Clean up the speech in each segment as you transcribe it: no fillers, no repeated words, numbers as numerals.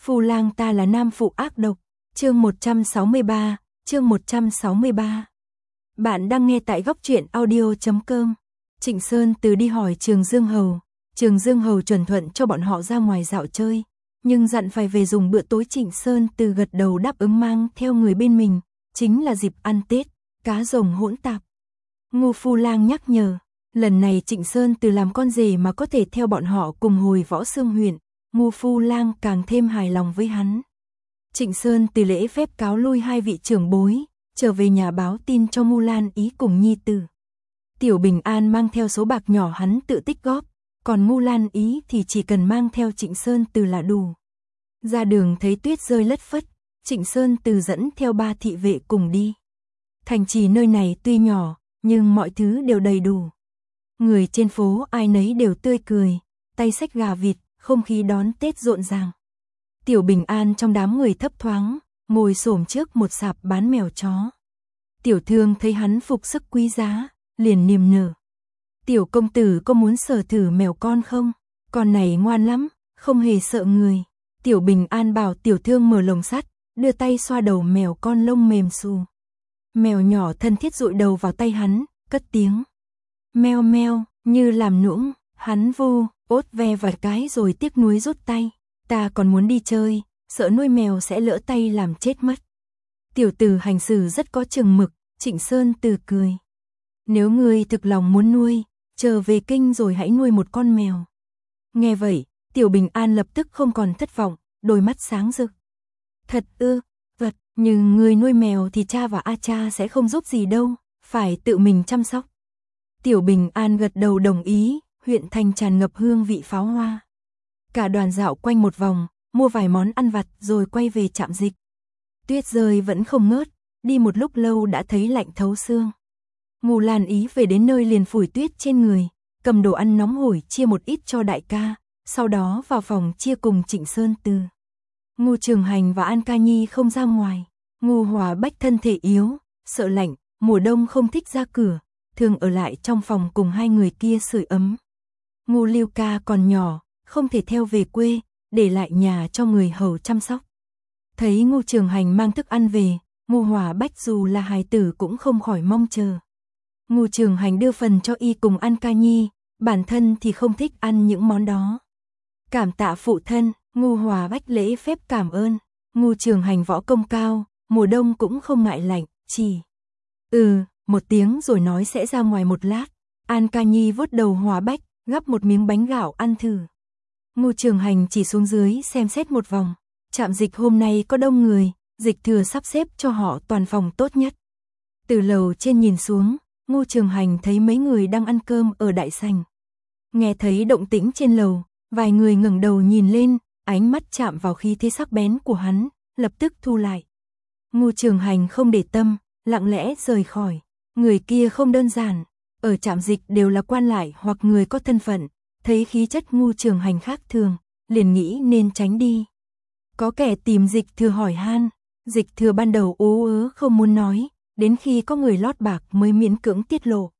Phu lang ta là nam phụ ác độc. Chương 163, chương 163. Bạn đang nghe tại góc truyện audio.com. Trịnh Sơn Từ đi hỏi Trường Dương Hầu. Trường Dương Hầu chuẩn thuận cho bọn họ ra ngoài dạo chơi, nhưng dặn phải về dùng bữa tối. Trịnh Sơn Từ gật đầu đáp ứng, mang theo người bên mình, chính là dịp ăn Tết, cá rồng hỗn tạp. Ngô Phu Lang nhắc nhở, lần này Trịnh Sơn Từ làm con rể mà có thể theo bọn họ cùng hồi Võ Xương huyện, Ngô Phu Lang càng thêm hài lòng với hắn. Trịnh Sơn Từ lễ phép cáo lui hai vị trưởng bối, trở về nhà báo tin cho Ngô Lan Ý cùng nhi tử. Tiểu Bình An mang theo số bạc nhỏ hắn tự tích góp, còn Ngô Lan Ý thì chỉ cần mang theo Trịnh Sơn Từ là đủ. Ra đường thấy tuyết rơi lất phất, Trịnh Sơn Từ dẫn theo 3 thị vệ cùng đi. Thành trì nơi này tuy nhỏ, nhưng mọi thứ đều đầy đủ. Người trên phố ai nấy đều tươi cười, tay xách gà vịt, không khí đón Tết rộn ràng. Tiểu Bình An trong đám người thấp thoáng, ngồi xổm trước một sạp bán mèo chó. Tiểu thương thấy hắn phục sức quý giá, liền niềm nở. Tiểu công tử có muốn sờ thử mèo con không? Con này ngoan lắm, không hề sợ người. Tiểu Bình An bảo tiểu thương mở lồng sắt, đưa tay xoa đầu mèo con lông mềm xù. Mèo nhỏ thân thiết dụi đầu vào tay hắn, cất tiếng meo meo, như làm nũng. Hắn vu, ốt ve vài cái rồi tiếc nuối rút tay. Ta còn muốn đi chơi, sợ nuôi mèo sẽ lỡ tay làm chết mất. Tiểu tử hành xử rất có chừng mực. Trịnh Sơn Từ cười. Nếu ngươi thực lòng muốn nuôi, chờ về kinh rồi hãy nuôi một con mèo. Nghe vậy, Tiểu Bình An lập tức không còn thất vọng, đôi mắt sáng rực. Thật ư? Vật, nhưng ngươi nuôi mèo thì cha và A cha sẽ không giúp gì đâu, phải tự mình chăm sóc. Tiểu Bình An gật đầu đồng ý. Huyện thành tràn ngập hương vị pháo hoa. Cả đoàn dạo quanh một vòng, mua vài món ăn vặt rồi quay về trạm dịch. Tuyết rơi vẫn không ngớt, đi một lúc lâu đã thấy lạnh thấu xương. Ngô Lan Ý về đến nơi liền phủi tuyết trên người, cầm đồ ăn nóng hổi chia một ít cho đại ca, sau đó vào phòng chia cùng Trịnh Sơn Từ. Ngô Trường Hành và An Ca Nhi không ra ngoài. Ngô Hòa Bách thân thể yếu, sợ lạnh, mùa đông không thích ra cửa, thường ở lại trong phòng cùng hai người kia sưởi ấm. Ngô Lưu Ca còn nhỏ, không thể theo về quê, để lại nhà cho người hầu chăm sóc. Thấy Ngô Trường Hành mang thức ăn về, Ngô Hòa Bách dù là hài tử cũng không khỏi mong chờ. Ngô Trường Hành đưa phần cho y cùng An Ca Nhi, bản thân thì không thích ăn những món đó. Cảm tạ phụ thân. Ngô Hòa Bách lễ phép cảm ơn. Ngô Trường Hành võ công cao, mùa đông cũng không ngại lạnh, chỉ một tiếng rồi nói sẽ ra ngoài một lát. An Ca Nhi vuốt đầu Hòa Bách, gắp một miếng bánh gạo ăn thử. Ngô Trường Hành chỉ xuống dưới xem xét một vòng. Trạm dịch hôm nay có đông người, dịch thừa sắp xếp cho họ toàn phòng tốt nhất. Từ lầu trên nhìn xuống, Ngô Trường Hành thấy mấy người đang ăn cơm ở đại sảnh. Nghe thấy động tĩnh trên lầu, vài người ngẩng đầu nhìn lên, ánh mắt chạm vào khí thế sắc bén của hắn, lập tức thu lại. Ngô Trường Hành không để tâm, lặng lẽ rời khỏi. Người kia không đơn giản, ở trạm dịch đều là quan lại hoặc người có thân phận, thấy khí chất Ngô Trường Hành khác thường, liền nghĩ nên tránh đi. Có kẻ tìm Dịch Thừa hỏi han, Dịch Thừa ban đầu ú ớ không muốn nói, đến khi có người lót bạc mới miễn cưỡng tiết lộ.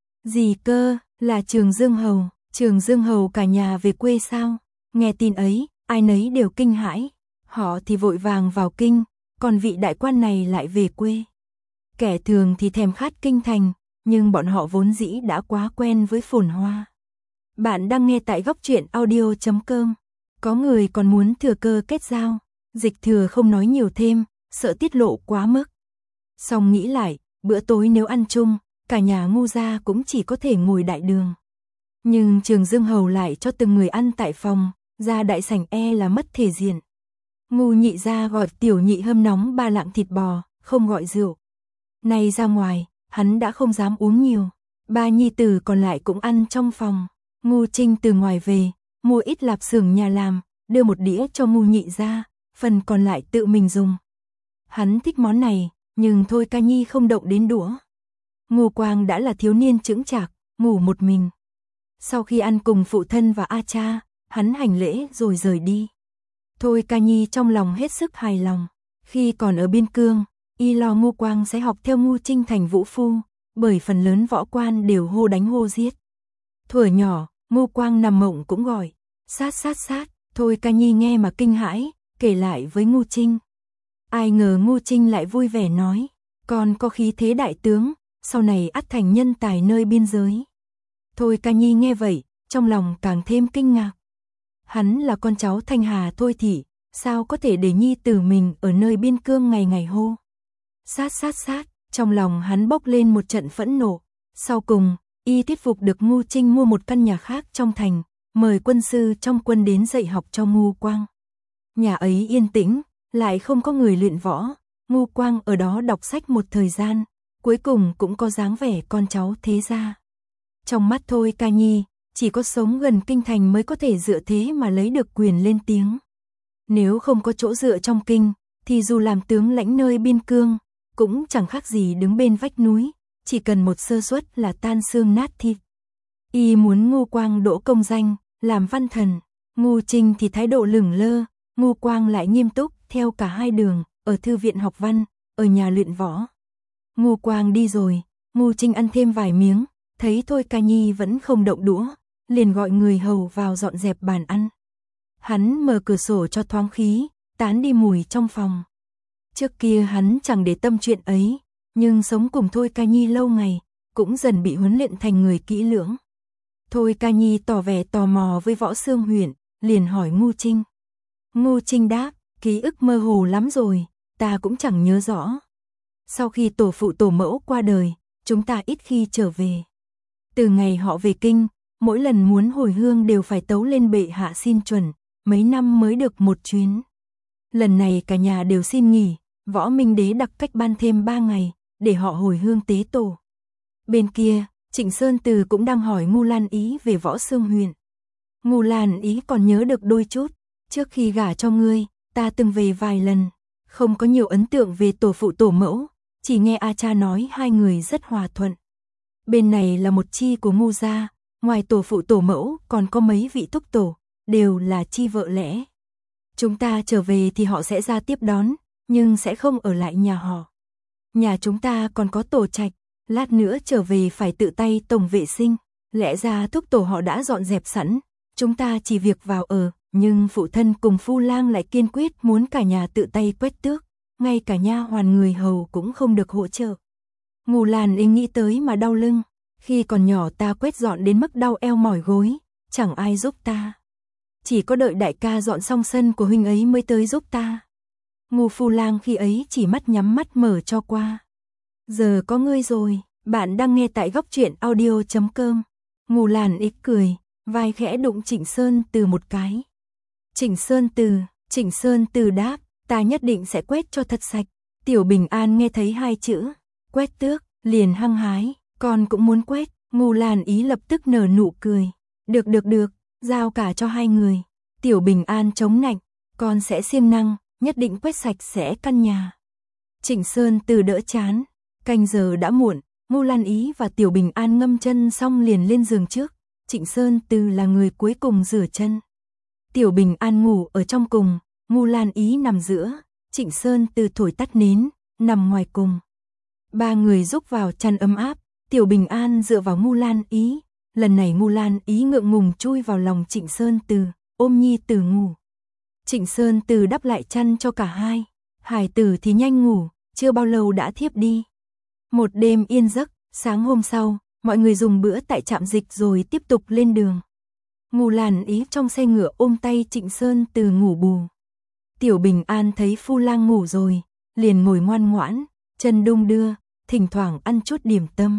Gì cơ, là Trường Dương Hầu. Trường Dương Hầu cả nhà về quê sao? Nghe tin ấy, ai nấy đều kinh hãi. Họ thì vội vàng vào kinh, còn vị đại quan này lại về quê. Kẻ thường thì thèm khát kinh thành, nhưng bọn họ vốn dĩ đã quá quen với phồn hoa. Bạn đang nghe tại góc truyện audio.com. Có người còn muốn thừa cơ kết giao. Dịch Thừa không nói nhiều thêm, sợ tiết lộ quá mức. Xong nghĩ lại, bữa tối nếu ăn chung, cả nhà Ngô gia cũng chỉ có thể ngồi đại đường. Nhưng Trường Dương Hầu lại cho từng người ăn tại phòng, ra đại sảnh là mất thể diện. Ngô nhị gia gọi tiểu nhị hâm nóng 3 lạng thịt bò, không gọi rượu. Nay ra ngoài, hắn đã không dám uống nhiều. 3 nhi tử còn lại cũng ăn trong phòng. Ngô Trinh từ ngoài về, mua ít lạp xưởng nhà làm, đưa một đĩa cho Ngô nhị gia, phần còn lại tự mình dùng. Hắn thích món này, nhưng thôi Ca Nhi không động đến đũa. Ngô Quang đã là thiếu niên chững chạc, ngủ một mình. Sau khi ăn cùng phụ thân và A cha, hắn hành lễ rồi rời đi. Thôi Ca Nhi trong lòng hết sức hài lòng. Khi còn ở biên cương, y lo Ngô Quang sẽ học theo Ngô Trinh thành vũ phu, bởi phần lớn võ quan đều hô đánh hô giết. Thuở nhỏ, Ngô Quang nằm mộng cũng gọi sát sát sát. Thôi Ca Nhi nghe mà kinh hãi, kể lại với Ngô Trinh. Ai ngờ Ngô Trinh lại vui vẻ nói, con có khí thế đại tướng, sau này ắt thành nhân tài nơi biên giới. Thôi Ca Nhi nghe vậy, trong lòng càng thêm kinh ngạc. Hắn là con cháu Thanh Hà Thôi Thị, sao có thể để nhi tử mình ở nơi biên cương ngày ngày hô. Sát, trong lòng hắn bốc lên một trận phẫn nộ. Sau cùng, y thuyết phục được Ngô Trinh mua một căn nhà khác trong thành, mời quân sư trong quân đến dạy học cho Ngô Quang. Nhà ấy yên tĩnh, lại không có người luyện võ, Ngô Quang ở đó đọc sách một thời gian, cuối cùng cũng có dáng vẻ con cháu thế gia. Trong mắt Thôi Ca Nhi, chỉ có sống gần kinh thành mới có thể dựa thế mà lấy được quyền lên tiếng. Nếu không có chỗ dựa trong kinh, thì dù làm tướng lãnh nơi biên cương, cũng chẳng khác gì đứng bên vách núi, chỉ cần một sơ suất là tan xương nát thịt. Y muốn Ngô Quang đỗ công danh, làm văn thần, Ngô Trinh thì thái độ lửng lơ, Ngô Quang lại nghiêm túc, theo cả hai đường, ở thư viện học văn, ở nhà luyện võ. Ngô Quang đi rồi, Ngô Trinh ăn thêm vài miếng, thấy Thôi Ca Nhi vẫn không động đũa, liền gọi người hầu vào dọn dẹp bàn ăn. Hắn mở cửa sổ cho thoáng khí, tán đi mùi trong phòng. Trước kia hắn chẳng để tâm chuyện ấy, nhưng sống cùng Thôi Ca Nhi lâu ngày, cũng dần bị huấn luyện thành người kỹ lưỡng. Thôi Ca Nhi tỏ vẻ tò mò với Võ Xương Huyền, liền hỏi Ngô Trinh. Ngô Trinh đáp, ký ức mơ hồ lắm rồi, ta cũng chẳng nhớ rõ. Sau khi tổ phụ tổ mẫu qua đời, chúng ta ít khi trở về. Từ ngày họ về kinh, mỗi lần muốn hồi hương đều phải tấu lên bệ hạ xin chuẩn, mấy năm mới được một chuyến. Lần này cả nhà đều xin nghỉ, Võ Minh Đế đặc cách ban thêm 3 ngày, để họ hồi hương tế tổ. Bên kia, Trịnh Sơn Từ cũng đang hỏi Ngô Lan Ý về Võ Xương Huyền. Ngô Lan Ý còn nhớ được đôi chút, trước khi gả cho ngươi, ta từng về vài lần, không có nhiều ấn tượng về tổ phụ tổ mẫu, chỉ nghe A Cha nói hai người rất hòa thuận. Bên này là một chi của Ngô gia, ngoài tổ phụ tổ mẫu còn có mấy vị thúc tổ, đều là chi vợ lẽ. Chúng ta trở về thì họ sẽ ra tiếp đón, nhưng sẽ không ở lại nhà họ. Nhà chúng ta còn có tổ trạch, lát nữa trở về phải tự tay tổng vệ sinh, lẽ ra thúc tổ họ đã dọn dẹp sẵn, chúng ta chỉ việc vào ở, nhưng phụ thân cùng phu lang lại kiên quyết muốn cả nhà tự tay quét tước, ngay cả nha hoàn người hầu cũng không được hỗ trợ. Ngô Lan Ý nghĩ tới mà đau lưng, khi còn nhỏ ta quét dọn đến mức đau eo mỏi gối, chẳng ai giúp ta. Chỉ có đợi đại ca dọn xong sân của huynh ấy mới tới giúp ta. Ngô phu lang khi ấy chỉ mắt nhắm mắt mở cho qua. Giờ có ngươi rồi, bạn đang nghe tại góc truyện audio.com. Ngô Lan Ý cười, vai khẽ đụng Trịnh Sơn Từ một cái. Trịnh Sơn Từ đáp, ta nhất định sẽ quét cho thật sạch. Tiểu Bình An nghe thấy hai chữ, quét tước, liền hăng hái, con cũng muốn quét. Ngô Lan Ý lập tức nở nụ cười. Được, giao cả cho hai người. Tiểu Bình An chống nạnh, con sẽ siêng năng, nhất định quét sạch sẽ căn nhà. Trịnh Sơn Từ đỡ chán, canh giờ đã muộn, Ngô Lan Ý và Tiểu Bình An ngâm chân xong liền lên giường trước. Trịnh Sơn Từ là người cuối cùng rửa chân. Tiểu Bình An ngủ ở trong cùng, Ngô Lan Ý nằm giữa, Trịnh Sơn Từ thổi tắt nến, nằm ngoài cùng. Ba người rúc vào chăn ấm áp, Tiểu Bình An dựa vào Ngô Lan Ý. Lần này Ngô Lan Ý ngượng ngùng chui vào lòng Trịnh Sơn Từ, ôm nhi tử ngủ. Trịnh Sơn Từ đắp lại chăn cho cả hai, hải tử thì nhanh ngủ, chưa bao lâu đã thiếp đi. Một đêm yên giấc, sáng hôm sau, mọi người dùng bữa tại trạm dịch rồi tiếp tục lên đường. Ngô Lan Ý trong xe ngựa ôm tay Trịnh Sơn Từ ngủ bù. Tiểu Bình An thấy phu lang ngủ rồi, liền ngồi ngoan ngoãn, chân đung đưa, thỉnh thoảng ăn chút điểm tâm.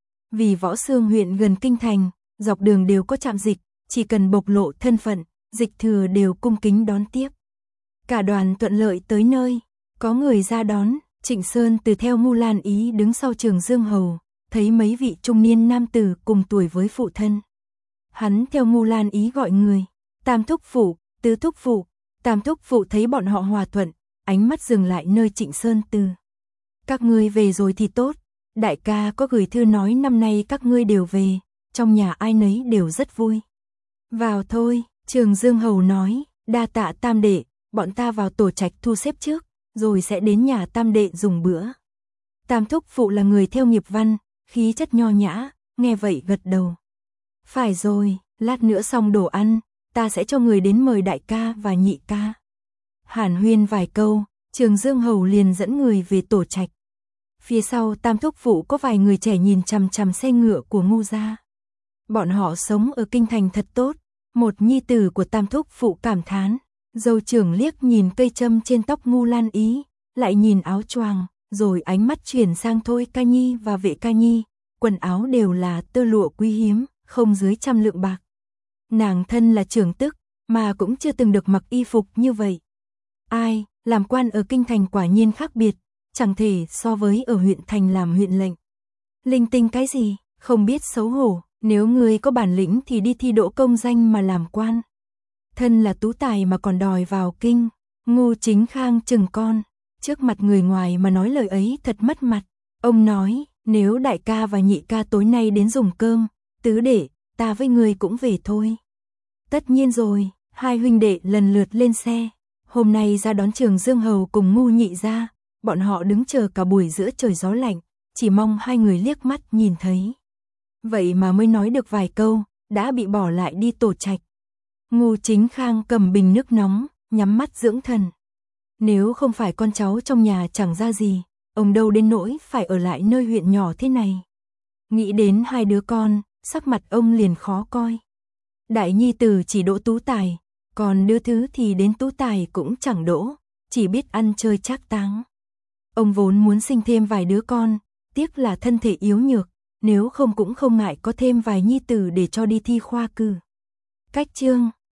Vì Võ Xương huyện gần kinh thành, dọc đường đều có trạm dịch, chỉ cần bộc lộ thân phận, dịch thừa đều cung kính đón tiếp. Cả đoàn thuận lợi tới nơi, có người ra đón, Trịnh Sơn Từ theo Ngô Lan Ý đứng sau Trường Dương Hầu, thấy mấy vị trung niên nam tử cùng tuổi với phụ thân. Hắn theo Ngô Lan Ý gọi người, Tam thúc phụ, Tứ thúc phụ. Tam thúc phụ thấy bọn họ hòa thuận, ánh mắt dừng lại nơi Trịnh Sơn Từ. Các ngươi về rồi thì tốt, đại ca có gửi thư nói năm nay các ngươi đều về, trong nhà ai nấy đều rất vui. Vào thôi, Trường Dương Hầu nói, đa tạ Tam đệ, bọn ta vào tổ trạch thu xếp trước, rồi sẽ đến nhà Tam đệ dùng bữa. Tam thúc phụ là người theo nghiệp văn, khí chất nho nhã, nghe vậy gật đầu. Phải rồi, lát nữa xong đồ ăn, ta sẽ cho người đến mời đại ca và nhị ca. Hàn huyên vài câu, Trường Dương Hầu liền dẫn người về tổ trạch. Phía sau Tam thúc phụ có vài người trẻ nhìn chằm chằm xe ngựa của Ngu gia. Bọn họ sống ở kinh thành thật tốt, một nhi tử của Tam thúc phụ cảm thán. Dâu trưởng liếc nhìn cây châm trên tóc Ngu Lan Ý, lại nhìn áo choàng, rồi ánh mắt chuyển sang Thôi Ca Nhi và Vệ Ca Nhi, quần áo đều là tơ lụa quý hiếm, không dưới 100 lượng bạc. Nàng thân là trưởng tức, mà cũng chưa từng được mặc y phục như vậy. Ai, làm quan ở kinh thành quả nhiên khác biệt, chẳng thể so với ở huyện thành làm huyện lệnh. Linh tinh cái gì, không biết xấu hổ, nếu người có bản lĩnh thì đi thi đỗ công danh mà làm quan. Thân là tú tài mà còn đòi vào kinh. Ngu Chính Khang chừng con, trước mặt người ngoài mà nói lời ấy thật mất mặt. Ông nói, nếu đại ca và nhị ca tối nay đến dùng cơm, tứ đệ, ta với người cũng về thôi. Tất nhiên rồi, hai huynh đệ lần lượt lên xe. Hôm nay ra đón Trường Dương Hầu cùng Ngu nhị gia, bọn họ đứng chờ cả buổi giữa trời gió lạnh, chỉ mong hai người liếc mắt nhìn thấy. Vậy mà mới nói được vài câu, đã bị bỏ lại đi tổ trạch. Ngu Chính Khang cầm bình nước nóng, nhắm mắt dưỡng thần. Nếu không phải con cháu trong nhà chẳng ra gì, ông đâu đến nỗi phải ở lại nơi huyện nhỏ thế này. Nghĩ đến hai đứa con, sắc mặt ông liền khó coi. Đại nhi tử chỉ đỗ tú tài, còn đứa thứ thì đến tú tài cũng chẳng đỗ, chỉ biết ăn chơi trác táng. Ông vốn muốn sinh thêm vài đứa con, tiếc là thân thể yếu nhược, nếu không cũng không ngại có thêm vài nhi tử để cho đi thi khoa cử. Cách chương